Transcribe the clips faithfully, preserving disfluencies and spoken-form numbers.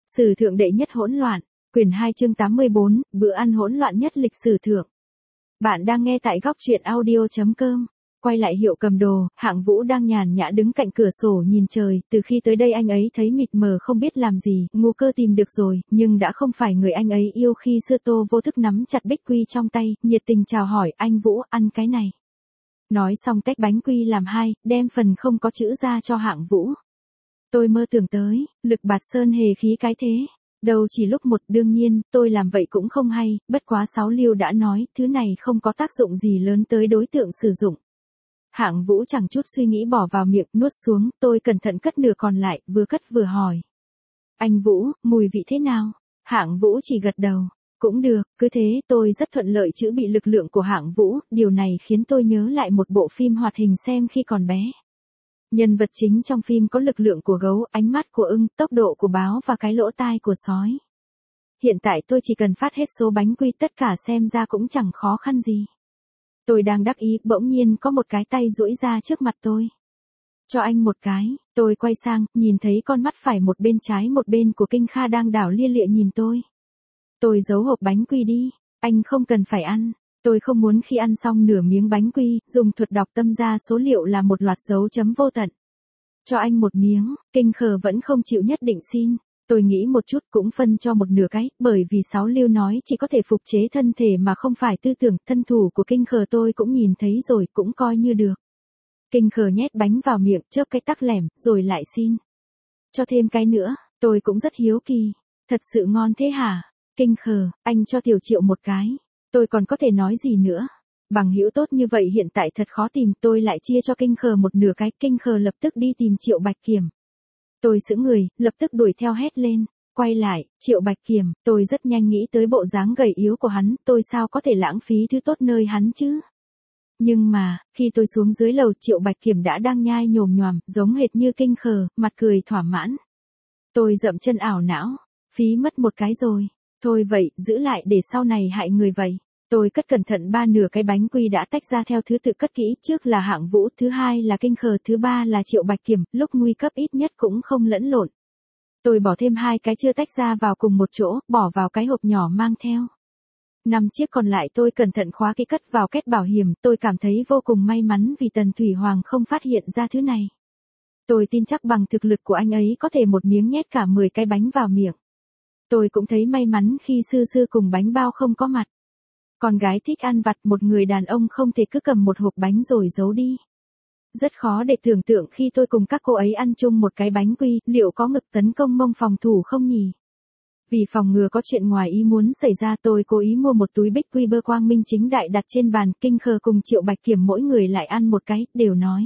Sử thượng đệ nhất hỗn loạn, quyển hai chương tám mươi bốn, bữa ăn hỗn loạn nhất lịch sử thượng. Bạn đang nghe tại góc truyện audio chấm com. Quay lại hiệu cầm đồ, Hạng Vũ đang nhàn nhã đứng cạnh cửa sổ nhìn trời, từ khi tới đây anh ấy thấy mịt mờ không biết làm gì, ngu cơ tìm được rồi, nhưng đã không phải người anh ấy yêu khi xưa. Tô vô thức nắm chặt bích quy trong tay, nhiệt tình chào hỏi, anh Vũ, ăn cái này. Nói xong tách bánh quy làm hai, đem phần không có chữ ra cho Hạng Vũ. Tôi mơ tưởng tới, Lực Bạt Sơn hề khí cái thế. Đâu chỉ lúc một, đương nhiên, tôi làm vậy cũng không hay, bất quá Sáu Liêu đã nói, thứ này không có tác dụng gì lớn tới đối tượng sử dụng. Hạng Vũ chẳng chút suy nghĩ bỏ vào miệng, nuốt xuống, tôi cẩn thận cất nửa còn lại, vừa cất vừa hỏi. Anh Vũ, mùi vị thế nào? Hạng Vũ chỉ gật đầu. Cũng được, cứ thế, tôi rất thuận lợi chữa bị lực lượng của Hạng Vũ, điều này khiến tôi nhớ lại một bộ phim hoạt hình xem khi còn bé. Nhân vật chính trong phim có lực lượng của gấu, ánh mắt của ưng, tốc độ của báo và cái lỗ tai của sói. Hiện tại tôi chỉ cần phát hết số bánh quy, tất cả xem ra cũng chẳng khó khăn gì. Tôi đang đắc ý, bỗng nhiên có một cái tay duỗi ra trước mặt tôi. Cho anh một cái, tôi quay sang, nhìn thấy con mắt phải một bên trái một bên của Kinh Kha đang đảo lia lịa nhìn tôi. Tôi giấu hộp bánh quy đi, anh không cần phải ăn. Tôi không muốn khi ăn xong nửa miếng bánh quy, dùng thuật đọc tâm ra số liệu là một loạt dấu chấm vô tận. Cho anh một miếng, Kinh Khờ vẫn không chịu nhất định xin. Tôi nghĩ một chút cũng phân cho một nửa cái, bởi vì Sáu Liêu nói chỉ có thể phục chế thân thể mà không phải tư tưởng. Thân thủ của Kinh Khờ tôi cũng nhìn thấy rồi, cũng coi như được. Kinh Khờ nhét bánh vào miệng, chớp cái tắc lẻm, rồi lại xin. Cho thêm cái nữa, tôi cũng rất hiếu kỳ. Thật sự ngon thế hả? Kinh Khờ, anh cho Tiểu Triệu một cái. Tôi còn có thể nói gì nữa? Bằng hữu tốt như vậy hiện tại thật khó tìm, tôi lại chia cho Kinh Khờ một nửa cái. Kinh Khờ lập tức đi tìm Triệu Bạch Kiểm. Tôi sững người, lập tức đuổi theo hét lên. Quay lại, Triệu Bạch Kiểm, tôi rất nhanh nghĩ tới bộ dáng gầy yếu của hắn, tôi sao có thể lãng phí thứ tốt nơi hắn chứ? Nhưng mà, khi tôi xuống dưới lầu, Triệu Bạch Kiểm đã đang nhai nhồm nhoàm, giống hệt như Kinh Khờ, mặt cười thỏa mãn. Tôi dậm chân ảo não, phí mất một cái rồi. Thôi vậy, giữ lại để sau này hại người vậy. Tôi cất cẩn thận ba nửa cái bánh quy đã tách ra theo thứ tự cất kỹ, trước là Hạng Vũ, thứ hai là Kinh Khờ, thứ ba là Triệu Bạch Kiểm, lúc nguy cấp ít nhất cũng không lẫn lộn. Tôi bỏ thêm hai cái chưa tách ra vào cùng một chỗ, bỏ vào cái hộp nhỏ mang theo. Năm chiếc còn lại tôi cẩn thận khóa kỹ cất vào két bảo hiểm, tôi cảm thấy vô cùng may mắn vì Tần Thủy Hoàng không phát hiện ra thứ này. Tôi tin chắc bằng thực lực của anh ấy có thể một miếng nhét cả mười cái bánh vào miệng. Tôi cũng thấy may mắn khi Sư Sư cùng bánh bao không có mặt. Con gái thích ăn vặt, một người đàn ông không thể cứ cầm một hộp bánh rồi giấu đi. Rất khó để tưởng tượng khi tôi cùng các cô ấy ăn chung một cái bánh quy, liệu có ngực tấn công mông phòng thủ không nhỉ? Vì phòng ngừa có chuyện ngoài ý muốn xảy ra, tôi cố ý mua một túi bích quy bơ quang minh chính đại đặt trên bàn. Kinh Khờ cùng Triệu Bạch Kiểm mỗi người lại ăn một cái, đều nói.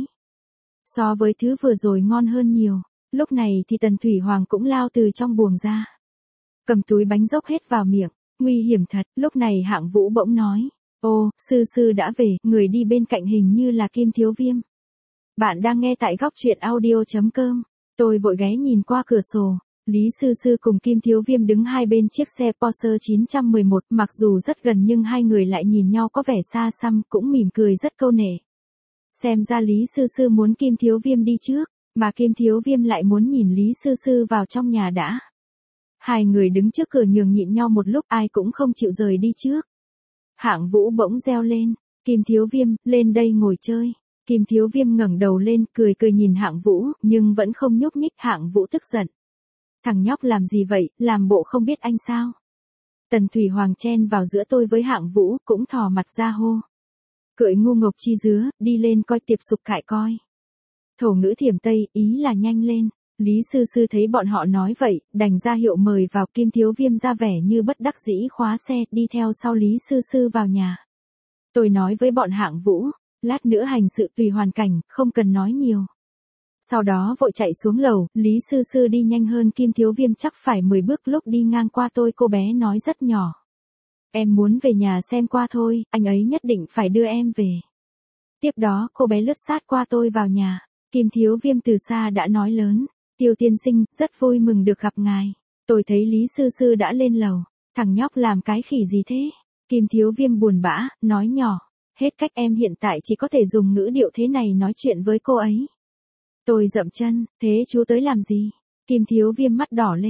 So với thứ vừa rồi ngon hơn nhiều. Lúc này thì Tần Thủy Hoàng cũng lao từ trong buồng ra. Cầm túi bánh dốc hết vào miệng, nguy hiểm thật. Lúc này Hạng Vũ bỗng nói, ô, Sư Sư đã về, người đi bên cạnh hình như là Kim Thiếu Viêm. Bạn đang nghe tại góc truyện audio chấm com. Tôi vội ghé nhìn qua cửa sổ, Lý Sư Sư cùng Kim Thiếu Viêm đứng hai bên chiếc xe Porsche chín một một, mặc dù rất gần nhưng hai người lại nhìn nhau có vẻ xa xăm, cũng mỉm cười rất câu nể. Xem ra Lý Sư Sư muốn Kim Thiếu Viêm đi trước, mà Kim Thiếu Viêm lại muốn nhìn Lý Sư Sư vào trong nhà đã. Hai người đứng trước cửa nhường nhịn nhau một lúc, ai cũng không chịu rời đi trước. Hạng Vũ bỗng reo lên, Kim Thiếu Viêm, lên đây ngồi chơi. Kim Thiếu Viêm ngẩng đầu lên, cười cười nhìn Hạng Vũ, nhưng vẫn không nhúc nhích. Hạng Vũ tức giận. Thằng nhóc làm gì vậy, làm bộ không biết anh sao? Tần Thủy Hoàng chen vào giữa tôi với Hạng Vũ, cũng thò mặt ra hô. Cưỡi ngu ngọc chi dứa, đi lên coi tiệp sục cải coi. Thổ ngữ thiểm Tây, ý là nhanh lên. Lý Sư Sư thấy bọn họ nói vậy, đành ra hiệu mời vào. Kim Thiếu Viêm ra vẻ như bất đắc dĩ khóa xe, đi theo sau Lý Sư Sư vào nhà. Tôi nói với bọn Hạng Vũ, lát nữa hành sự tùy hoàn cảnh, không cần nói nhiều. Sau đó vội chạy xuống lầu, Lý Sư Sư đi nhanh hơn Kim Thiếu Viêm chắc phải mười bước, lúc đi ngang qua tôi cô bé nói rất nhỏ. Em muốn về nhà xem qua thôi, anh ấy nhất định phải đưa em về. Tiếp đó cô bé lướt sát qua tôi vào nhà, Kim Thiếu Viêm từ xa đã nói lớn. Tiêu tiên sinh, rất vui mừng được gặp ngài. Tôi thấy Lý Sư Sư đã lên lầu. Thằng nhóc làm cái khỉ gì thế? Kim Thiếu Viêm buồn bã, nói nhỏ. Hết cách, em hiện tại chỉ có thể dùng ngữ điệu thế này nói chuyện với cô ấy. Tôi dậm chân, thế chú tới làm gì? Kim Thiếu Viêm mắt đỏ lên.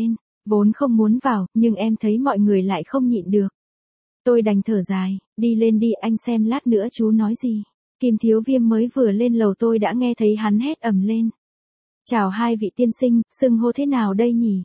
Vốn không muốn vào, nhưng em thấy mọi người lại không nhịn được. Tôi đành thở dài, đi lên đi anh xem lát nữa chú nói gì. Kim Thiếu Viêm mới vừa lên lầu tôi đã nghe thấy hắn hét ầm lên. Chào hai vị tiên sinh, xưng hô thế nào đây nhỉ?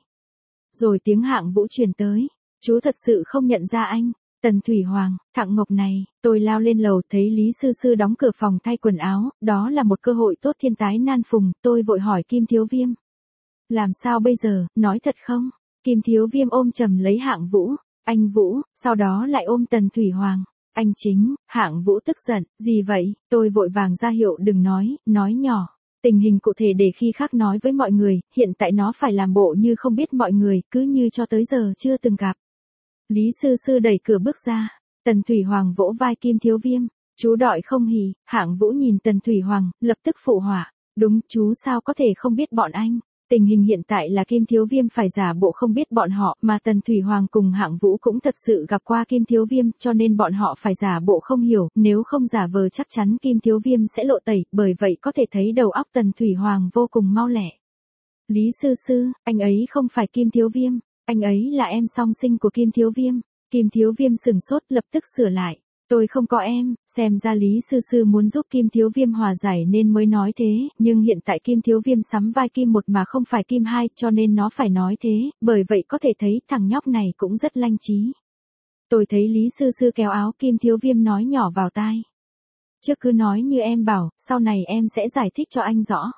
Rồi tiếng Hạng Vũ truyền tới. Chú thật sự không nhận ra anh. Tần Thủy Hoàng, Thạng Ngọc này, tôi lao lên lầu thấy Lý Sư Sư đóng cửa phòng thay quần áo, đó là một cơ hội tốt thiên tái nan phùng, tôi vội hỏi Kim Thiếu Viêm. Làm sao bây giờ, nói thật không? Kim Thiếu Viêm ôm chầm lấy Hạng Vũ, anh Vũ, sau đó lại ôm Tần Thủy Hoàng. Anh Chính, Hạng Vũ tức giận, gì vậy? Tôi vội vàng ra hiệu đừng nói, nói nhỏ. Tình hình cụ thể để khi khác nói với mọi người, hiện tại nó phải làm bộ như không biết mọi người, cứ như cho tới giờ chưa từng gặp. Lý Sư Sư đẩy cửa bước ra, Tần Thủy Hoàng vỗ vai Kim Thiếu Viêm, chú đọi không hỉ, Hạng Vũ nhìn Tần Thủy Hoàng, lập tức phụ họa, đúng chú sao có thể không biết bọn anh. Tình hình hiện tại là Kim Thiếu Viêm phải giả bộ không biết bọn họ, mà Tần Thủy Hoàng cùng Hạng Vũ cũng thật sự gặp qua Kim Thiếu Viêm, cho nên bọn họ phải giả bộ không hiểu, nếu không giả vờ chắc chắn Kim Thiếu Viêm sẽ lộ tẩy, bởi vậy có thể thấy đầu óc Tần Thủy Hoàng vô cùng mau lẹ. Lý Sư Sư, anh ấy không phải Kim Thiếu Viêm, anh ấy là em song sinh của Kim Thiếu Viêm. Kim Thiếu Viêm sừng sốt lập tức sửa lại. Tôi không có em, xem ra Lý Sư Sư muốn giúp Kim Thiếu Viêm hòa giải nên mới nói thế, nhưng hiện tại Kim Thiếu Viêm sắm vai Kim một mà không phải Kim hai cho nên nó phải nói thế, bởi vậy có thể thấy thằng nhóc này cũng rất lanh trí. Tôi thấy Lý Sư Sư kéo áo Kim Thiếu Viêm nói nhỏ vào tai. Trước cứ nói như em bảo, sau này em sẽ giải thích cho anh rõ.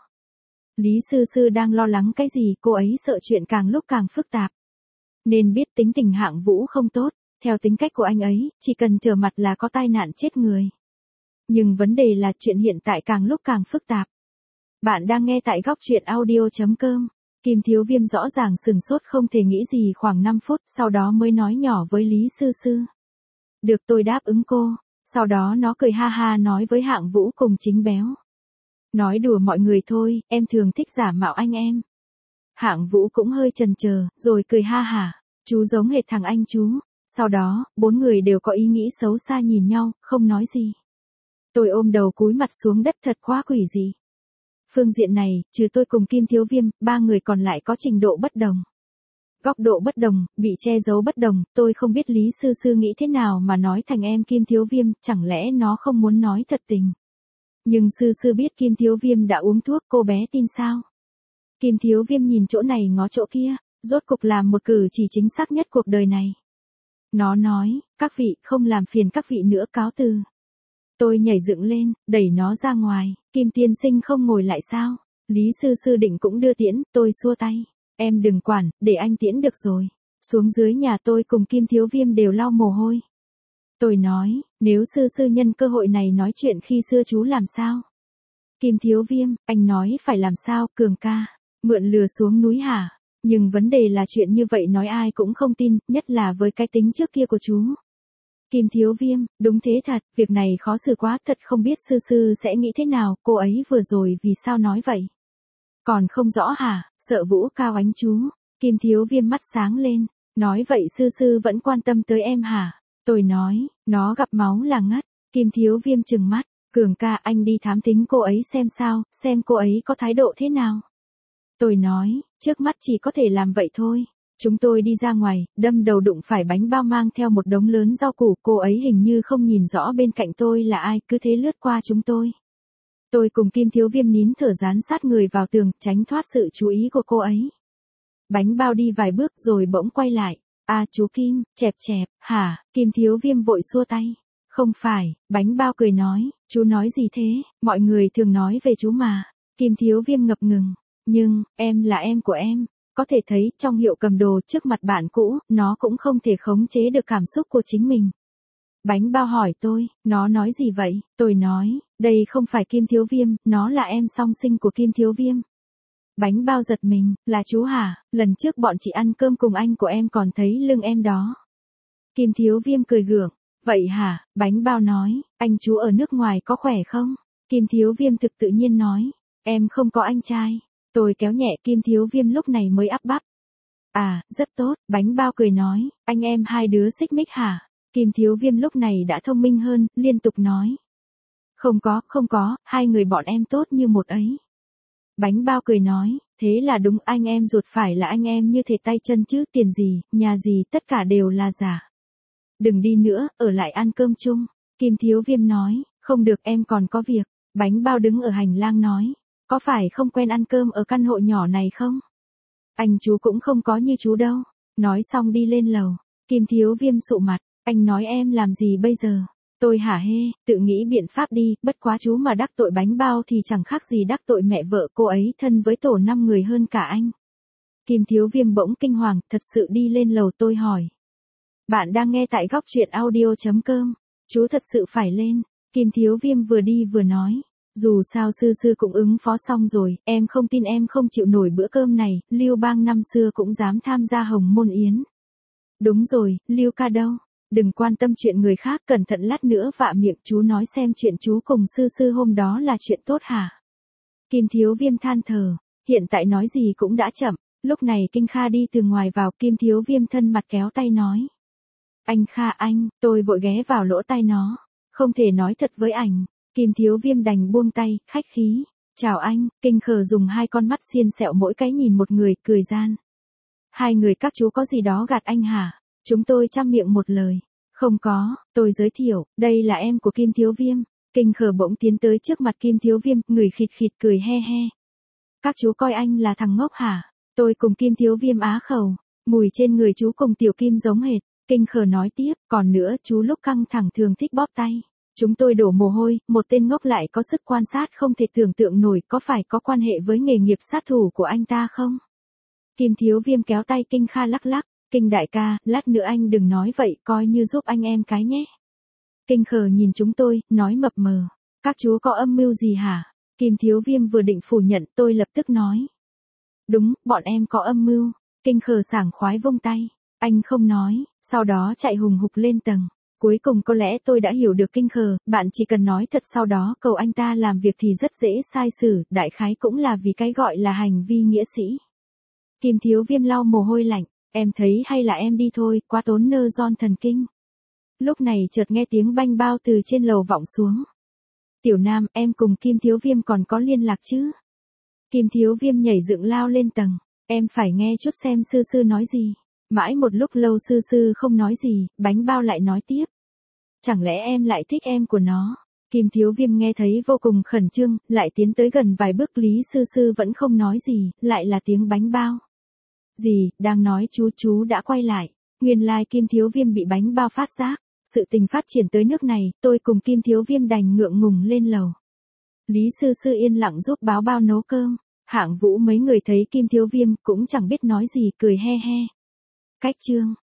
Lý Sư Sư đang lo lắng cái gì, cô ấy sợ chuyện càng lúc càng phức tạp. Nên biết tính tình Hạng Vũ không tốt. Theo tính cách của anh ấy, chỉ cần trở mặt là có tai nạn chết người. Nhưng vấn đề là chuyện hiện tại càng lúc càng phức tạp. Bạn đang nghe tại góc truyện audio chấm com. Kim Thiếu Viêm rõ ràng sừng sốt không thể nghĩ gì khoảng năm phút, sau đó mới nói nhỏ với Lý Sư Sư. Được tôi đáp ứng cô. Sau đó nó cười ha ha nói với Hạng Vũ cùng Chính Béo. Nói đùa mọi người thôi, em thường thích giả mạo anh em. Hạng Vũ cũng hơi chần chờ, rồi cười ha hả. Chú giống hệt thằng anh chú. Sau đó, bốn người đều có ý nghĩ xấu xa nhìn nhau, không nói gì. Tôi ôm đầu cúi mặt xuống đất thật quá quỷ dị. Phương diện này, trừ tôi cùng Kim Thiếu Viêm, ba người còn lại có trình độ bất đồng. Góc độ bất đồng, bị che giấu bất đồng, tôi không biết Lý Sư Sư nghĩ thế nào mà nói thành em Kim Thiếu Viêm, chẳng lẽ nó không muốn nói thật tình. Nhưng Sư Sư biết Kim Thiếu Viêm đã uống thuốc, cô bé tin sao? Kim Thiếu Viêm nhìn chỗ này ngó chỗ kia, rốt cục làm một cử chỉ chính xác nhất cuộc đời này. Nó nói, các vị không làm phiền các vị nữa cáo từ. Tôi nhảy dựng lên, đẩy nó ra ngoài, Kim tiên sinh không ngồi lại sao? Lý Sư Sư định cũng đưa tiễn, tôi xua tay. Em đừng quản, để anh tiễn được rồi. Xuống dưới nhà tôi cùng Kim Thiếu Viêm đều lau mồ hôi. Tôi nói, nếu Sư Sư nhân cơ hội này nói chuyện khi xưa chú làm sao? Kim Thiếu Viêm, anh nói phải làm sao, Cường ca, mượn lừa xuống núi hả? Nhưng vấn đề là chuyện như vậy nói ai cũng không tin, nhất là với cái tính trước kia của chú. Kim Thiếu Viêm, đúng thế thật, việc này khó xử quá, thật không biết Sư Sư sẽ nghĩ thế nào, cô ấy vừa rồi vì sao nói vậy? Còn không rõ hả, sợ Vũ cao ánh chú. Kim Thiếu Viêm mắt sáng lên, nói vậy Sư Sư vẫn quan tâm tới em hả? Tôi nói, nó gặp máu là ngất. Kim Thiếu Viêm trừng mắt, Cường ca anh đi thám thính cô ấy xem sao, xem cô ấy có thái độ thế nào. Tôi nói, trước mắt chỉ có thể làm vậy thôi. Chúng tôi đi ra ngoài, đâm đầu đụng phải bánh bao mang theo một đống lớn rau củ, cô ấy hình như không nhìn rõ bên cạnh tôi là ai, cứ thế lướt qua chúng tôi. Tôi cùng Kim Thiếu Viêm nín thở dán sát người vào tường, tránh thoát sự chú ý của cô ấy. Bánh bao đi vài bước rồi bỗng quay lại. À chú Kim, chẹp chẹp, hả? Kim Thiếu Viêm vội xua tay. Không phải, bánh bao cười nói, chú nói gì thế, mọi người thường nói về chú mà. Kim Thiếu Viêm ngập ngừng. Nhưng, em là em của em. Có thể thấy trong hiệu cầm đồ trước mặt bạn cũ, nó cũng không thể khống chế được cảm xúc của chính mình. Bánh bao hỏi tôi, nó nói gì vậy? Tôi nói, đây không phải Kim Thiếu Viêm, nó là em song sinh của Kim Thiếu Viêm. Bánh bao giật mình, là chú hả? Lần trước bọn chị ăn cơm cùng anh của em còn thấy lưng em đó. Kim Thiếu Viêm cười gượng, vậy hả? Bánh bao nói, anh chú ở nước ngoài có khỏe không? Kim Thiếu Viêm thực tự nhiên nói, em không có anh trai. Tôi kéo nhẹ Kim Thiếu Viêm lúc này mới ắp bắp. À, rất tốt, bánh bao cười nói, anh em hai đứa xích mích hả? Kim Thiếu Viêm lúc này đã thông minh hơn, liên tục nói. Không có, không có, hai người bọn em tốt như một ấy. Bánh bao cười nói, thế là đúng, anh em ruột phải là anh em như thể tay chân chứ, tiền gì, nhà gì, tất cả đều là giả. Đừng đi nữa, ở lại ăn cơm chung. Kim Thiếu Viêm nói, không được, em còn có việc. Bánh bao đứng ở hành lang nói, có phải không quen ăn cơm ở căn hộ nhỏ này không? Anh chú cũng không có như chú đâu. Nói xong đi lên lầu. Kim Thiếu Viêm sụ mặt, anh nói em làm gì bây giờ? Tôi hả hê, tự nghĩ biện pháp đi, bất quá chú mà đắc tội bánh bao thì chẳng khác gì đắc tội mẹ vợ cô ấy thân với tổ năm người hơn cả anh. Kim Thiếu Viêm bỗng kinh hoàng, thật sự đi lên lầu. Tôi hỏi. Bạn đang nghe tại góc truyện audio.com. Chú thật sự phải lên. Kim Thiếu Viêm vừa đi vừa nói. Dù sao sư sư cũng ứng phó xong rồi, em không tin em không chịu nổi bữa cơm này, Lưu Bang năm xưa cũng dám tham gia Hồng Môn Yến. Đúng rồi, Lưu ca đâu? Đừng quan tâm chuyện người khác, cẩn thận lát nữa vạ miệng. Chú nói xem chuyện chú cùng sư sư hôm đó là chuyện tốt hả? Kim Thiếu Viêm than thở, hiện tại nói gì cũng đã chậm. Lúc này Kinh Kha đi từ ngoài vào, Kim Thiếu Viêm thân mặt kéo tay nói. Anh Kha anh, tôi vội ghé vào lỗ tai nó. Không thể nói thật với ảnh. Kim Thiếu Viêm đành buông tay, khách khí. Chào anh. Kinh Khờ dùng hai con mắt xiên xẹo mỗi cái nhìn một người, cười gian. Hai người các chú có gì đó gạt anh hả? Chúng tôi chăm miệng một lời. Không có, tôi giới thiệu, đây là em của Kim Thiếu Viêm. Kinh Khờ bỗng tiến tới trước mặt Kim Thiếu Viêm, người khịt khịt cười he he. Các chú coi anh là thằng ngốc hả? Tôi cùng Kim Thiếu Viêm á khẩu. Mùi trên người chú cùng Tiểu Kim giống hệt. Kinh Khờ nói tiếp, còn nữa, chú lúc căng thẳng thường thích bóp tay. Chúng tôi đổ mồ hôi, một tên ngốc lại có sức quan sát không thể tưởng tượng nổi, có phải có quan hệ với nghề nghiệp sát thủ của anh ta không? Kim Thiếu Viêm kéo tay Kinh Kha lắc lắc. Kinh đại ca, lát nữa anh đừng nói vậy, coi như giúp anh em cái nhé. Kinh Khờ nhìn chúng tôi, nói mập mờ. Các chú có âm mưu gì hả? Kim Thiếu Viêm vừa định phủ nhận, tôi lập tức nói. Đúng, bọn em có âm mưu. Kinh Khờ sảng khoái vung tay. Anh không nói, sau đó chạy hùng hục lên tầng. Cuối cùng có lẽ tôi đã hiểu được Kinh Khờ, bạn chỉ cần nói thật sau đó cầu anh ta làm việc thì rất dễ sai xử, đại khái cũng là vì cái gọi là hành vi nghĩa sĩ. Kim Thiếu Viêm lau mồ hôi lạnh, em thấy hay là em đi thôi, quá tốn nơ giòn thần kinh. Lúc này chợt nghe tiếng banh bao từ trên lầu vọng xuống. Tiểu Nam, em cùng Kim Thiếu Viêm còn có liên lạc chứ? Kim Thiếu Viêm nhảy dựng lao lên tầng, em phải nghe chút xem sư sư nói gì. Mãi một lúc lâu sư sư không nói gì, bánh bao lại nói tiếp. Chẳng lẽ em lại thích em của nó? Kim Thiếu Viêm nghe thấy vô cùng khẩn trương, lại tiến tới gần vài bước, Lý sư sư vẫn không nói gì, lại là tiếng bánh bao. Gì, đang nói chú chú đã quay lại. Nguyên lai Kim Thiếu Viêm bị bánh bao phát giác. Sự tình phát triển tới nước này, tôi cùng Kim Thiếu Viêm đành ngượng ngùng lên lầu. Lý sư sư yên lặng giúp báo bao nấu cơm. Hạng Vũ mấy người thấy Kim Thiếu Viêm cũng chẳng biết nói gì, cười he he. Cách chương